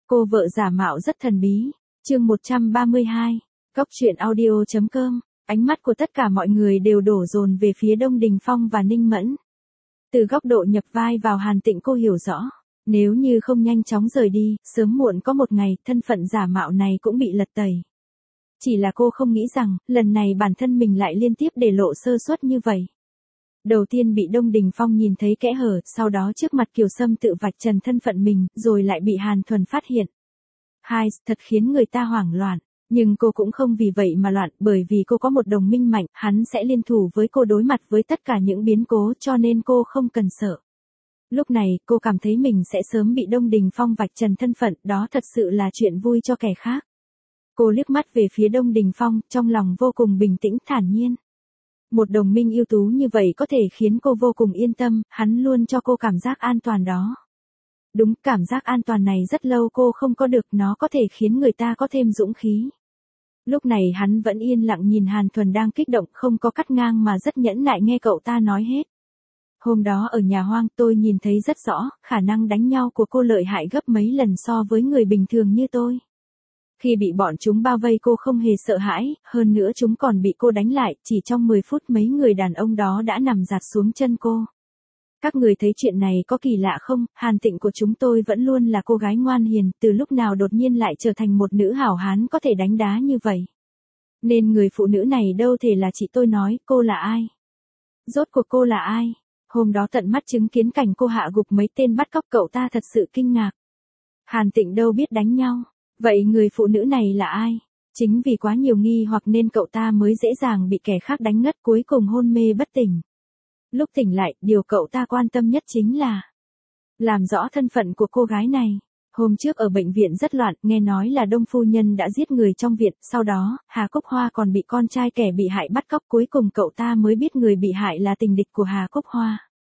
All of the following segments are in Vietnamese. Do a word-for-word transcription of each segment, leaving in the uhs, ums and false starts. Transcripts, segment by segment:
Cô vợ giả mạo rất thần bí. Chương một trăm ba mươi hai. Cốc truyện audio chấm com. Ánh mắt của tất cả mọi người đều đổ dồn về phía Đông Đình Phong và Ninh Mẫn. Từ góc độ nhập vai vào Hàn Tịnh cô hiểu rõ, nếu như không nhanh chóng rời đi, sớm muộn có một ngày thân phận giả mạo này cũng bị lật tẩy. Chỉ là cô không nghĩ rằng, lần này bản thân mình lại liên tiếp để lộ sơ suất như vậy. Đầu tiên bị Đông Đình Phong nhìn thấy kẽ hở, sau đó trước mặt Kiều Sâm tự vạch trần thân phận mình, rồi lại bị Hàn Thuần phát hiện. Hai, thật khiến người ta hoảng loạn. Nhưng cô cũng không vì vậy mà loạn, bởi vì cô có một đồng minh mạnh, hắn sẽ liên thủ với cô đối mặt với tất cả những biến cố, cho nên cô không cần sợ. Lúc này, cô cảm thấy mình sẽ sớm bị Đông Đình Phong vạch trần thân phận, đó thật sự là chuyện vui cho kẻ khác. Cô liếc mắt về phía Đông Đình Phong, trong lòng vô cùng bình tĩnh thản nhiên. Một đồng minh ưu tú như vậy có thể khiến cô vô cùng yên tâm, hắn luôn cho cô cảm giác an toàn đó. Đúng, cảm giác an toàn này rất lâu cô không có được, nó có thể khiến người ta có thêm dũng khí. Lúc này hắn vẫn yên lặng nhìn Hàn Thuần đang kích động, không có cắt ngang mà rất nhẫn nại nghe cậu ta nói hết. Hôm đó ở nhà hoang tôi nhìn thấy rất rõ, khả năng đánh nhau của cô lợi hại gấp mấy lần so với người bình thường như tôi. Khi bị bọn chúng bao vây cô không hề sợ hãi, hơn nữa chúng còn bị cô đánh lại, chỉ trong mười phút mấy người đàn ông đó đã nằm dạt xuống chân cô. Các người thấy chuyện này có kỳ lạ không, Hàn Tịnh của chúng tôi vẫn luôn là cô gái ngoan hiền, từ lúc nào đột nhiên lại trở thành một nữ hảo hán có thể đánh đá như vậy. Nên người phụ nữ này đâu thể là chị tôi nói, cô là ai? Rốt cuộc cô là ai? Hôm đó tận mắt chứng kiến cảnh cô hạ gục mấy tên bắt cóc cậu ta thật sự kinh ngạc. Hàn Tịnh đâu biết đánh nhau, vậy người phụ nữ này là ai? Chính vì quá nhiều nghi hoặc nên cậu ta mới dễ dàng bị kẻ khác đánh ngất cuối cùng hôn mê bất tỉnh. Lúc tỉnh lại, điều cậu ta quan tâm nhất chính là làm rõ thân phận của cô gái này. Hôm trước ở bệnh viện rất loạn, nghe nói là Đông phu nhân đã giết người trong viện, sau đó, Hà Cúc Hoa còn bị con trai kẻ bị hại bắt cóc, cuối cùng cậu ta mới biết người bị hại là tình địch của Hà Cúc Hoa.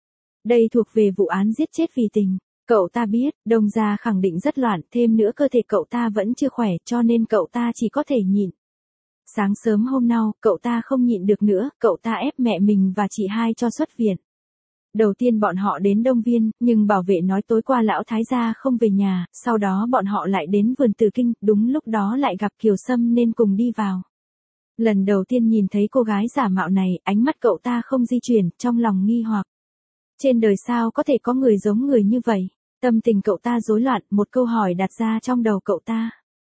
Đây thuộc về vụ án giết chết vì tình. Cậu ta biết, Đông gia khẳng định rất loạn, thêm nữa cơ thể cậu ta vẫn chưa khỏe, cho nên cậu ta chỉ có thể nhịn. Sáng sớm hôm nào, cậu ta không nhịn được nữa, cậu ta ép mẹ mình và chị hai cho xuất viện. Đầu tiên bọn họ đến Đông Viên, nhưng bảo vệ nói tối qua lão thái gia không về nhà, sau đó bọn họ lại đến vườn Từ Kinh, đúng lúc đó lại gặp Kiều Sâm nên cùng đi vào. Lần đầu tiên nhìn thấy cô gái giả mạo này, ánh mắt cậu ta không di chuyển, trong lòng nghi hoặc. Trên đời sao có thể có người giống người như vậy? Tâm tình cậu ta rối loạn, một câu hỏi đặt ra trong đầu cậu ta.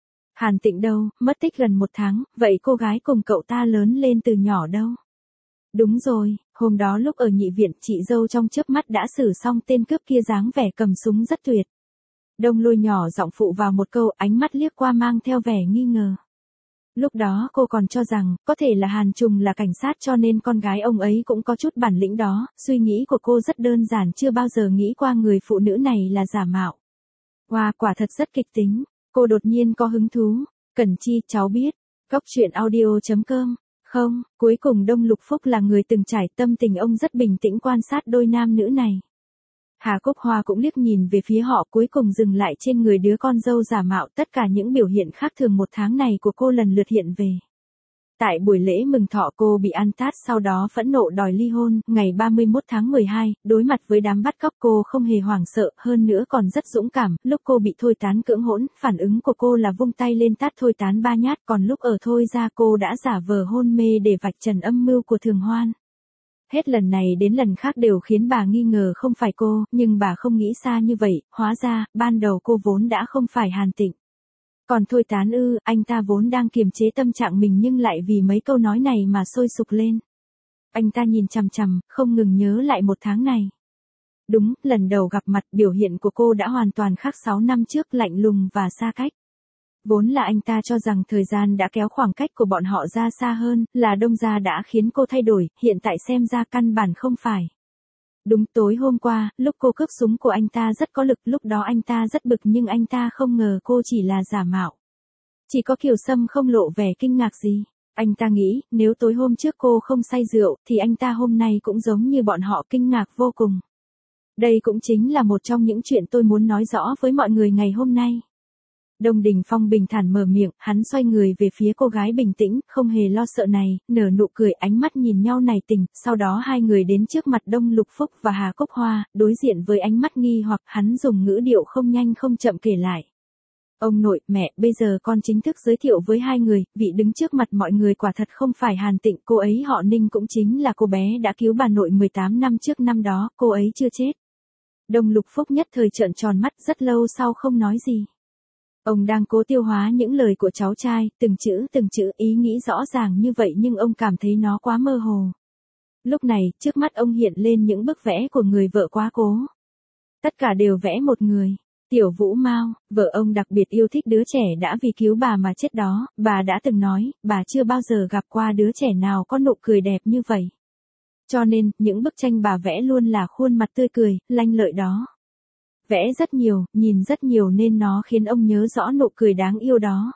Hàn Tịnh đâu, mất tích gần một tháng, vậy cô gái cùng cậu ta lớn lên từ nhỏ đâu? Đúng rồi, hôm đó lúc ở nhị viện, chị dâu trong chớp mắt đã xử xong tên cướp kia, dáng vẻ cầm súng rất tuyệt. Đông Lôi nhỏ giọng phụ vào một câu, ánh mắt liếc qua mang theo vẻ nghi ngờ. Lúc đó cô còn cho rằng, có thể là Hàn Trùng là cảnh sát cho nên con gái ông ấy cũng có chút bản lĩnh đó, suy nghĩ của cô rất đơn giản, chưa bao giờ nghĩ qua người phụ nữ này là giả mạo. Wow, quả thật rất kịch tính. Cô đột nhiên có hứng thú. Cẩn Chi, cháu biết. Cốc truyện audio chấm com. Không, cuối cùng Đông Lục Phúc là người từng trải, tâm tình ông rất bình tĩnh quan sát đôi nam nữ này. Hà Cúc Hoa cũng liếc nhìn về phía họ, cuối cùng dừng lại trên người đứa con dâu giả mạo, tất cả những biểu hiện khác thường một tháng này của cô lần lượt hiện về. Tại buổi lễ mừng thọ cô bị ăn tát, sau đó phẫn nộ đòi ly hôn, ngày ba mươi mốt tháng mười hai, đối mặt với đám bắt cóc cô không hề hoảng sợ, hơn nữa còn rất dũng cảm, lúc cô bị thôi tán cưỡng hỗn, phản ứng của cô là vung tay lên tát thôi tán ba nhát, còn lúc ở thôi ra cô đã giả vờ hôn mê để vạch trần âm mưu của Thường Hoan. Hết lần này đến lần khác đều khiến bà nghi ngờ không phải cô, nhưng bà không nghĩ xa như vậy, hóa ra, ban đầu cô vốn đã không phải Hàn Tịnh. Còn thôi tán ư, anh ta vốn đang kiềm chế tâm trạng mình nhưng lại vì mấy câu nói này mà sôi sục lên. Anh ta nhìn chằm chằm, không ngừng nhớ lại một tháng này. Đúng, lần đầu gặp mặt biểu hiện của cô đã hoàn toàn khác sáu năm trước, lạnh lùng và xa cách. Vốn là anh ta cho rằng thời gian đã kéo khoảng cách của bọn họ ra xa hơn, là Đông gia đã khiến cô thay đổi, hiện tại xem ra căn bản không phải. Đúng, tối hôm qua, lúc cô cướp súng của anh ta rất có lực, lúc đó anh ta rất bực nhưng anh ta không ngờ cô chỉ là giả mạo. Chỉ có Kiều Sâm không lộ vẻ kinh ngạc gì. Anh ta nghĩ, nếu tối hôm trước cô không say rượu, thì anh ta hôm nay cũng giống như bọn họ kinh ngạc vô cùng. Đây cũng chính là một trong những chuyện tôi muốn nói rõ với mọi người ngày hôm nay. Đông Đình Phong bình thản mở miệng, hắn xoay người về phía cô gái bình tĩnh, không hề lo sợ này, nở nụ cười, ánh mắt nhìn nhau nảy tình, sau đó hai người đến trước mặt Đông Lục Phúc và Hà Cúc Hoa, đối diện với ánh mắt nghi hoặc hắn dùng ngữ điệu không nhanh không chậm kể lại. Ông nội, mẹ, bây giờ con chính thức giới thiệu với hai người, vị đứng trước mặt mọi người quả thật không phải Hàn Tịnh, cô ấy họ Ninh cũng chính là cô bé đã cứu bà nội mười tám năm trước, năm đó, cô ấy chưa chết. Đông Lục Phúc nhất thời trợn tròn mắt, rất lâu sau không nói gì. Ông đang cố tiêu hóa những lời của cháu trai, từng chữ từng chữ, ý nghĩ rõ ràng như vậy nhưng ông cảm thấy nó quá mơ hồ. Lúc này, trước mắt ông hiện lên những bức vẽ của người vợ quá cố. Tất cả đều vẽ một người. Tiểu Vũ Mao, vợ ông đặc biệt yêu thích đứa trẻ đã vì cứu bà mà chết đó, bà đã từng nói, bà chưa bao giờ gặp qua đứa trẻ nào có nụ cười đẹp như vậy. Cho nên, những bức tranh bà vẽ luôn là khuôn mặt tươi cười, lanh lợi đó. Vẽ rất nhiều, nhìn rất nhiều nên nó khiến ông nhớ rõ nụ cười đáng yêu đó.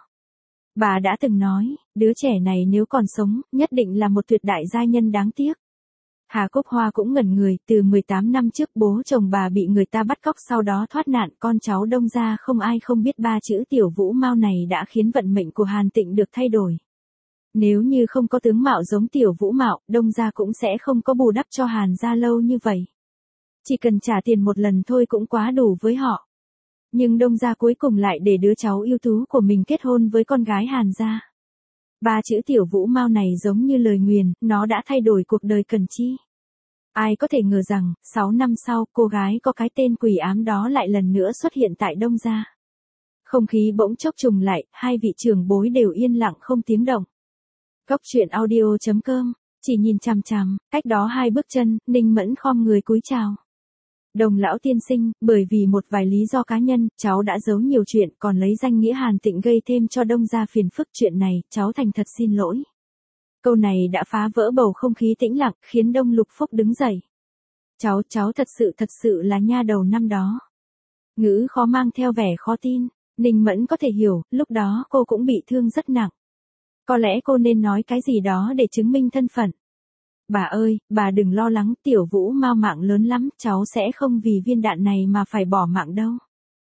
Bà đã từng nói, đứa trẻ này nếu còn sống, nhất định là một tuyệt đại giai nhân đáng tiếc. Hà Cúc Hoa cũng ngẩn người, từ mười tám năm trước bố chồng bà bị người ta bắt cóc sau đó thoát nạn, con cháu Đông gia không ai không biết ba chữ Tiểu Vũ Mao này đã khiến vận mệnh của Hàn Tịnh được thay đổi. Nếu như không có tướng mạo giống Tiểu Vũ Mạo, Đông gia cũng sẽ không có bù đắp cho Hàn gia lâu như vậy. Chỉ cần trả tiền một lần thôi cũng quá đủ với họ. Nhưng Đông gia cuối cùng lại để đứa cháu yêu tú của mình kết hôn với con gái Hàn gia. Ba chữ Tiểu Vũ Mao này giống như lời nguyền, nó đã thay đổi cuộc đời Cần Chi. Ai có thể ngờ rằng, sáu năm sau, cô gái có cái tên quỷ ám đó lại lần nữa xuất hiện tại Đông gia. Không khí bỗng chốc trùng lại, hai vị trưởng bối đều yên lặng không tiếng động. Cốc truyện audio chấm com, chỉ nhìn chằm chằm, cách đó hai bước chân, Ninh Mẫn khom người cúi chào. Đồng lão tiên sinh, bởi vì một vài lý do cá nhân, cháu đã giấu nhiều chuyện, còn lấy danh nghĩa Hàn Tịnh gây thêm cho Đông gia phiền phức, chuyện này, cháu thành thật xin lỗi. Câu này đã phá vỡ bầu không khí tĩnh lặng, khiến Đông Lục Phúc đứng dậy. Cháu, cháu thật sự thật sự là nha đầu năm đó. Ngữ khó mang theo vẻ khó tin, Ninh Mẫn có thể hiểu, lúc đó cô cũng bị thương rất nặng. Có lẽ cô nên nói cái gì đó để chứng minh thân phận. Bà ơi, bà đừng lo lắng, Tiểu Vũ Mao mạng lớn lắm, cháu sẽ không vì viên đạn này mà phải bỏ mạng đâu.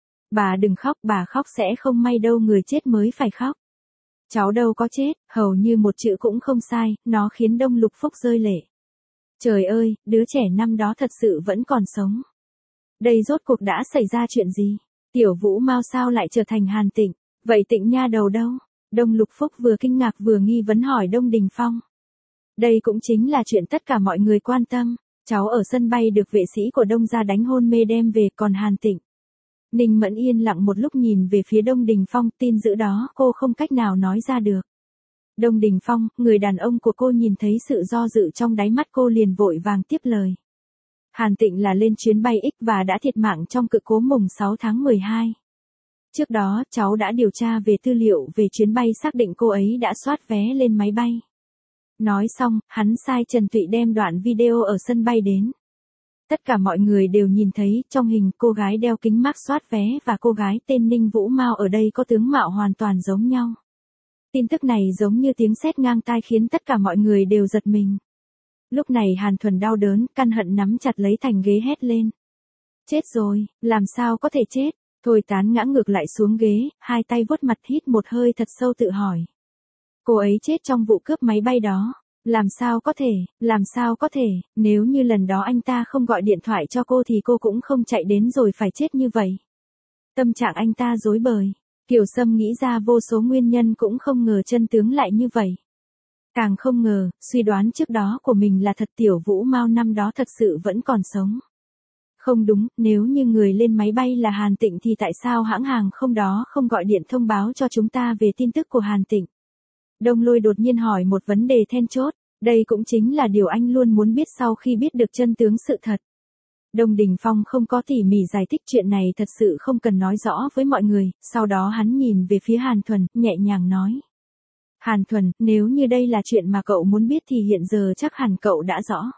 Bà đừng khóc, bà khóc sẽ không may đâu, người chết mới phải khóc. Cháu đâu có chết, hầu như một chữ cũng không sai, nó khiến Đông Lục Phúc rơi lệ. Trời ơi, đứa trẻ năm đó thật sự vẫn còn sống. Đây rốt cuộc đã xảy ra chuyện gì? Tiểu Vũ Mao sao lại trở thành Hàn Tịnh? Vậy Tịnh nha đầu đâu? Đông Lục Phúc vừa kinh ngạc vừa nghi vấn hỏi Đông Đình Phong. Đây cũng chính là chuyện tất cả mọi người quan tâm. Cháu ở sân bay được vệ sĩ của Đông gia đánh hôn mê đem về, còn Hàn Tịnh. Ninh Mẫn yên lặng một lúc nhìn về phía Đông Đình Phong, tin dữ đó cô không cách nào nói ra được. Đông Đình Phong, người đàn ông của cô nhìn thấy sự do dự trong đáy mắt cô liền vội vàng tiếp lời. Hàn Tịnh là lên chuyến bay X và đã thiệt mạng trong sự cố mùng sáu tháng mười hai. Trước đó, cháu đã điều tra về tư liệu về chuyến bay, xác định cô ấy đã soát vé lên máy bay. Nói xong, hắn sai Trần Tụy đem đoạn video ở sân bay đến. Tất cả mọi người đều nhìn thấy, trong hình cô gái đeo kính mác soát vé và cô gái tên Ninh Vũ Mao ở đây có tướng mạo hoàn toàn giống nhau. Tin tức này giống như tiếng sét ngang tai khiến tất cả mọi người đều giật mình. Lúc này Hàn Thuần đau đớn, căn hận nắm chặt lấy thành ghế hét lên. Chết rồi, làm sao có thể chết? Thôi Tán ngã ngược lại xuống ghế, hai tay vuốt mặt hít một hơi thật sâu tự hỏi. Cô ấy chết trong vụ cướp máy bay đó. Làm sao có thể, làm sao có thể, nếu như lần đó anh ta không gọi điện thoại cho cô thì cô cũng không chạy đến rồi phải chết như vậy. Tâm trạng anh ta rối bời. Kiều Sâm nghĩ ra vô số nguyên nhân cũng không ngờ chân tướng lại như vậy. Càng không ngờ, suy đoán trước đó của mình là thật, Tiểu Vũ Mao năm đó thật sự vẫn còn sống. Không đúng, nếu như người lên máy bay là Hàn Tịnh thì tại sao hãng hàng không đó không gọi điện thông báo cho chúng ta về tin tức của Hàn Tịnh? Đông Lôi đột nhiên hỏi một vấn đề then chốt, đây cũng chính là điều anh luôn muốn biết sau khi biết được chân tướng sự thật. Đông Đình Phong không có tỉ mỉ giải thích chuyện này, thật sự không cần nói rõ với mọi người, sau đó hắn nhìn về phía Hàn Thuần, nhẹ nhàng nói. Hàn Thuần, nếu như đây là chuyện mà cậu muốn biết thì hiện giờ chắc hẳn cậu đã rõ.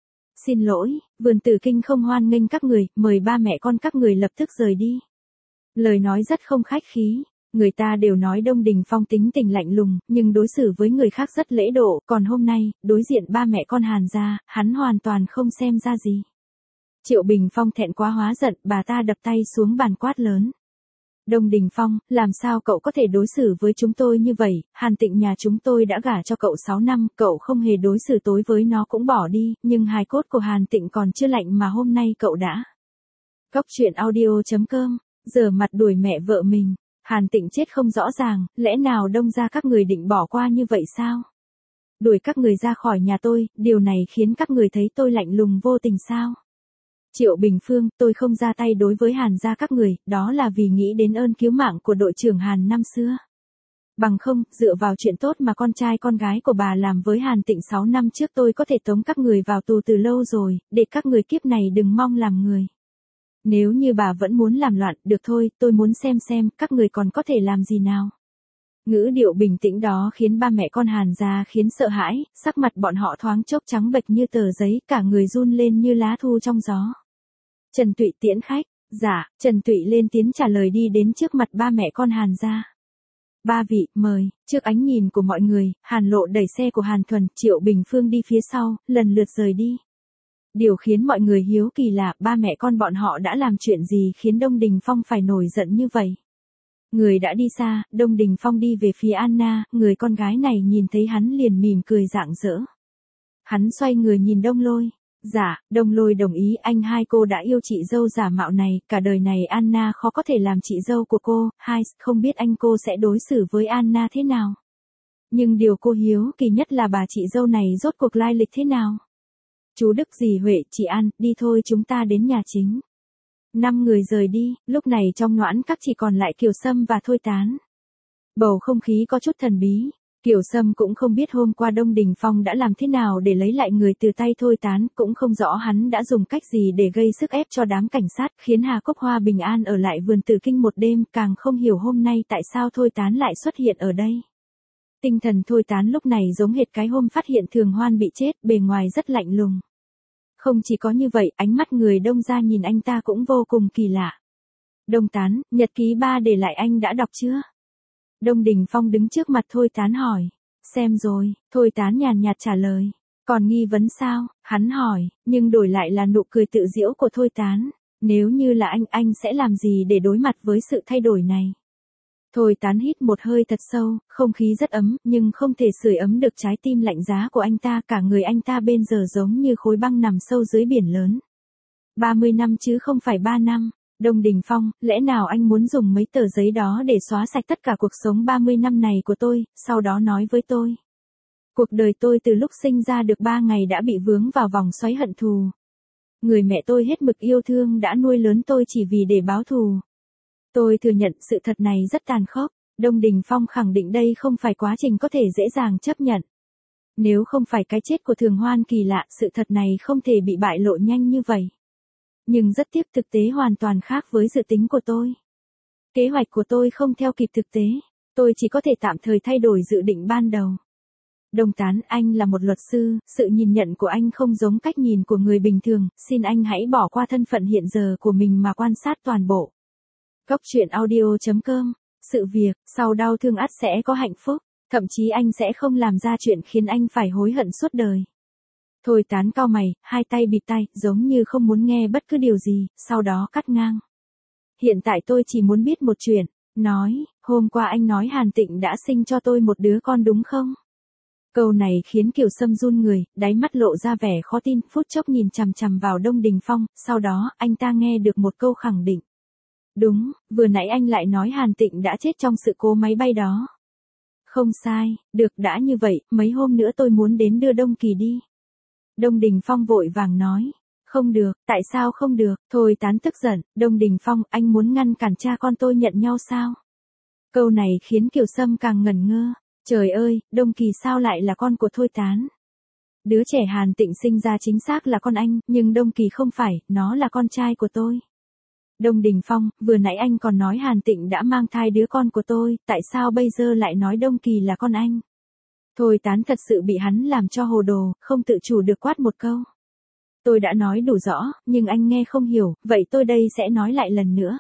Xin lỗi, Vườn Tử Kinh không hoan nghênh các người, mời ba mẹ con các người lập tức rời đi. Lời nói rất không khách khí. Người ta đều nói Đông Đình Phong tính tình lạnh lùng, nhưng đối xử với người khác rất lễ độ, còn hôm nay, đối diện ba mẹ con Hàn gia, hắn hoàn toàn không xem ra gì. Triệu Bình Phong thẹn quá hóa giận, bà ta đập tay xuống bàn quát lớn. Đông Đình Phong, làm sao cậu có thể đối xử với chúng tôi như vậy? Hàn Tịnh nhà chúng tôi đã gả cho cậu sáu năm, cậu không hề đối xử tối với nó cũng bỏ đi, nhưng hài cốt của Hàn Tịnh còn chưa lạnh mà hôm nay cậu đã. Cốc truyện audio chấm com, giờ mặt đuổi mẹ vợ mình. Hàn Tịnh chết không rõ ràng, lẽ nào Đông gia các người định bỏ qua như vậy sao? Đuổi các người ra khỏi nhà tôi, điều này khiến các người thấy tôi lạnh lùng vô tình sao? Triệu Bình Phương, tôi không ra tay đối với Hàn gia các người, đó là vì nghĩ đến ơn cứu mạng của đội trưởng Hàn năm xưa. Bằng không, dựa vào chuyện tốt mà con trai con gái của bà làm với Hàn Tịnh sáu năm trước tôi có thể tống các người vào tù từ lâu rồi, để các người kiếp này đừng mong làm người. Nếu như bà vẫn muốn làm loạn, được thôi, tôi muốn xem xem, các người còn có thể làm gì nào. Ngữ điệu bình tĩnh đó khiến ba mẹ con Hàn gia khiến sợ hãi, sắc mặt bọn họ thoáng chốc trắng bệch như tờ giấy, cả người run lên như lá thu trong gió. Trần Tụy tiễn khách, dạ, Trần Tụy lên tiếng trả lời đi đến trước mặt ba mẹ con Hàn gia. Ba vị, mời, trước ánh nhìn của mọi người, Hàn Lộ đẩy xe của Hàn Thuần, Triệu Bình Phương đi phía sau, lần lượt rời đi. Điều khiến mọi người hiếu kỳ là, ba mẹ con bọn họ đã làm chuyện gì khiến Đông Đình Phong phải nổi giận như vậy. Người đã đi xa, Đông Đình Phong đi về phía Anna, người con gái này nhìn thấy hắn liền mỉm cười rạng rỡ. Hắn xoay người nhìn Đông Lôi. Dạ, Đông Lôi đồng ý, anh hai cô đã yêu chị dâu giả mạo này, cả đời này Anna khó có thể làm chị dâu của cô, hai, không biết anh cô sẽ đối xử với Anna thế nào. Nhưng điều cô hiếu kỳ nhất là bà chị dâu này rốt cuộc lai lịch thế nào. Chú Đức dì Huệ, chị An, đi thôi chúng ta đến nhà chính. Năm người rời đi, lúc này trong Noãn Các chỉ còn lại Kiều Sâm và Thôi Tán. Bầu không khí có chút thần bí. Kiều Sâm cũng không biết hôm qua Đông Đình Phong đã làm thế nào để lấy lại người từ tay Thôi Tán, cũng không rõ hắn đã dùng cách gì để gây sức ép cho đám cảnh sát, khiến Hà Cốc Hoa bình an ở lại vườn Tử Kinh một đêm, càng không hiểu hôm nay tại sao Thôi Tán lại xuất hiện ở đây. Tinh thần Thôi Tán lúc này giống hệt cái hôm phát hiện Thường Hoan bị chết, bề ngoài rất lạnh lùng. Không chỉ có như vậy, ánh mắt người Đông gia nhìn anh ta cũng vô cùng kỳ lạ. Đông Tán, nhật ký ba để lại anh đã đọc chưa? Đông Đình Phong đứng trước mặt Thôi Tán hỏi. Xem rồi, Thôi Tán nhàn nhạt trả lời. Còn nghi vấn sao? Hắn hỏi, nhưng đổi lại là nụ cười tự giễu của Thôi Tán. Nếu như là anh, anh sẽ làm gì để đối mặt với sự thay đổi này? Thôi Tán hít một hơi thật sâu, không khí rất ấm, nhưng không thể sưởi ấm được trái tim lạnh giá của anh ta, cả người anh ta bên giờ giống như khối băng nằm sâu dưới biển lớn. ba mươi năm chứ không phải ba năm. Đông Đình Phong, lẽ nào anh muốn dùng mấy tờ giấy đó để xóa sạch tất cả cuộc sống ba mươi năm này của tôi, sau đó nói với tôi. Cuộc đời tôi từ lúc sinh ra được ba ngày đã bị vướng vào vòng xoáy hận thù. Người mẹ tôi hết mực yêu thương đã nuôi lớn tôi chỉ vì để báo thù. Tôi thừa nhận sự thật này rất tàn khốc. Đông Đình Phong khẳng định đây không phải quá trình có thể dễ dàng chấp nhận. Nếu không phải cái chết của Thường Hoan kỳ lạ, sự thật này không thể bị bại lộ nhanh như vậy. Nhưng rất tiếc thực tế hoàn toàn khác với dự tính của tôi. Kế hoạch của tôi không theo kịp thực tế. Tôi chỉ có thể tạm thời thay đổi dự định ban đầu. Đông Tán, anh là một luật sư, sự nhìn nhận của anh không giống cách nhìn của người bình thường, xin anh hãy bỏ qua thân phận hiện giờ của mình mà quan sát toàn bộ. Góc truyện audio chấm com, sự việc, sau đau thương ắt sẽ có hạnh phúc, thậm chí anh sẽ không làm ra chuyện khiến anh phải hối hận suốt đời. Thôi Tán cau mày, hai tay bịt tai, giống như không muốn nghe bất cứ điều gì, sau đó cắt ngang. Hiện tại tôi chỉ muốn biết một chuyện, nói, hôm qua anh nói Hàn Tịnh đã sinh cho tôi một đứa con đúng không? Câu này khiến Kiều Sâm run người, đáy mắt lộ ra vẻ khó tin, phút chốc nhìn chằm chằm vào Đông Đình Phong, sau đó, anh ta nghe được một câu khẳng định. Đúng, vừa nãy anh lại nói Hàn Tịnh đã chết trong sự cố máy bay đó. Không sai, được đã như vậy, mấy hôm nữa tôi muốn đến đưa Đông Kỳ đi. Đông Đình Phong vội vàng nói. Không được, tại sao không được? Thôi Tán tức giận, Đông Đình Phong, anh muốn ngăn cản cha con tôi nhận nhau sao? Câu này khiến Kiều Sâm càng ngẩn ngơ. Trời ơi, Đông Kỳ sao lại là con của Thôi Tán? Đứa trẻ Hàn Tịnh sinh ra chính xác là con anh, nhưng Đông Kỳ không phải, nó là con trai của tôi. Đông Đình Phong, vừa nãy anh còn nói Hàn Tịnh đã mang thai đứa con của tôi, tại sao bây giờ lại nói Đông Kỳ là con anh? Thôi Tán thật sự bị hắn làm cho hồ đồ, không tự chủ được quát một câu. Tôi đã nói đủ rõ, nhưng anh nghe không hiểu, vậy tôi đây sẽ nói lại lần nữa.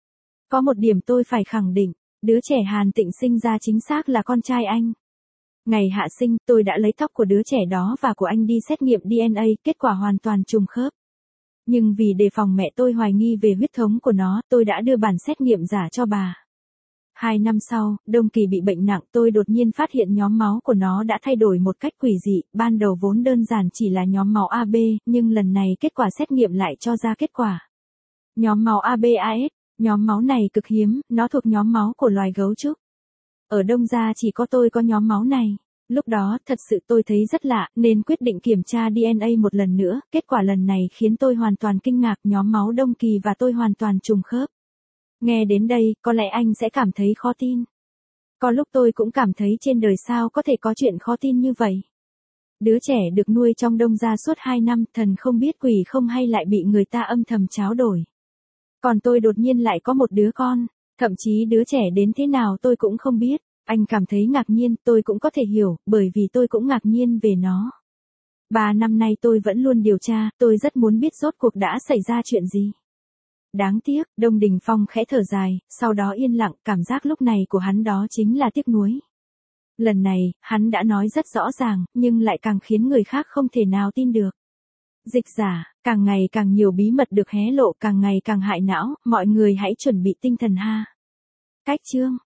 Có một điểm tôi phải khẳng định, đứa trẻ Hàn Tịnh sinh ra chính xác là con trai anh. Ngày hạ sinh, tôi đã lấy tóc của đứa trẻ đó và của anh đi xét nghiệm đê en a, kết quả hoàn toàn trùng khớp. Nhưng vì đề phòng mẹ tôi hoài nghi về huyết thống của nó, tôi đã đưa bản xét nghiệm giả cho bà. Hai năm sau, Đông Kỳ bị bệnh nặng, tôi đột nhiên phát hiện nhóm máu của nó đã thay đổi một cách quỷ dị, ban đầu vốn đơn giản chỉ là nhóm máu a bê, nhưng lần này kết quả xét nghiệm lại cho ra kết quả. Nhóm máu a bê a ét, Nhóm máu này cực hiếm, nó thuộc nhóm máu của loài gấu trúc. Ở Đông Gia chỉ có tôi có nhóm máu này. Lúc đó, thật sự tôi thấy rất lạ, nên quyết định kiểm tra đê en a một lần nữa. Kết quả lần này khiến tôi hoàn toàn kinh ngạc, nhóm máu Đông Kỳ và tôi hoàn toàn trùng khớp. Nghe đến đây, có lẽ anh sẽ cảm thấy khó tin. Có lúc tôi cũng cảm thấy trên đời sao có thể có chuyện khó tin như vậy. Đứa trẻ được nuôi trong Đông Gia suốt hai năm, thần không biết quỷ không hay lại bị người ta âm thầm tráo đổi. Còn tôi đột nhiên lại có một đứa con, thậm chí đứa trẻ đến thế nào tôi cũng không biết. Anh cảm thấy ngạc nhiên, tôi cũng có thể hiểu, bởi vì tôi cũng ngạc nhiên về nó. Ba năm nay tôi vẫn luôn điều tra, tôi rất muốn biết rốt cuộc đã xảy ra chuyện gì. Đáng tiếc, Đông Đình Phong khẽ thở dài, sau đó yên lặng, cảm giác lúc này của hắn đó chính là tiếc nuối. Lần này, hắn đã nói rất rõ ràng, nhưng lại càng khiến người khác không thể nào tin được. Dịch giả, càng ngày càng nhiều bí mật được hé lộ, càng ngày càng hại não, mọi người hãy chuẩn bị tinh thần ha. Cách chương